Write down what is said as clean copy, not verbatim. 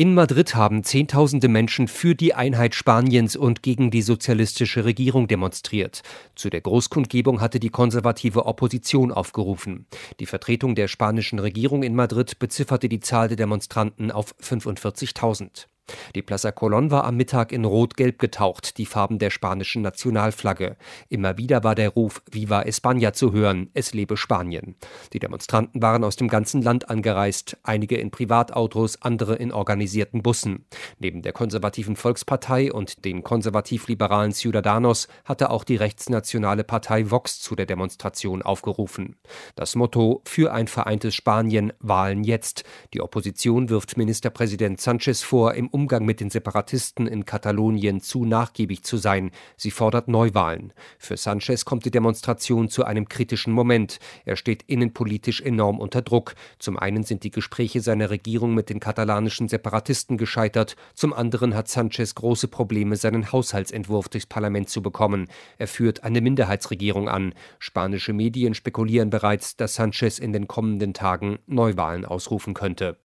In Madrid haben Zehntausende Menschen für die Einheit Spaniens und gegen die sozialistische Regierung demonstriert. Zu der Großkundgebung hatte die konservative Opposition aufgerufen. Die Vertretung der spanischen Regierung in Madrid bezifferte die Zahl der Demonstranten auf 45.000. Die Plaza Colón war am Mittag in Rot-Gelb getaucht, die Farben der spanischen Nationalflagge. Immer wieder war der Ruf Viva España zu hören, es lebe Spanien. Die Demonstranten waren aus dem ganzen Land angereist, einige in Privatautos, andere in organisierten Bussen. Neben der konservativen Volkspartei und den konservativ-liberalen Ciudadanos hatte auch die rechtsnationale Partei Vox zu der Demonstration aufgerufen. Das Motto: Für ein vereintes Spanien, Wahlen jetzt. Die Opposition wirft Ministerpräsident Sánchez vor, im Umgang mit den Separatisten in Katalonien zu nachgiebig zu sein. Sie fordert Neuwahlen. Für Sánchez kommt die Demonstration zu einem kritischen Moment. Er steht innenpolitisch enorm unter Druck. Zum einen sind die Gespräche seiner Regierung mit den katalanischen Separatisten gescheitert. Zum anderen hat Sánchez große Probleme, seinen Haushaltsentwurf durchs Parlament zu bekommen. Er führt eine Minderheitsregierung an. Spanische Medien spekulieren bereits, dass Sánchez in den kommenden Tagen Neuwahlen ausrufen könnte.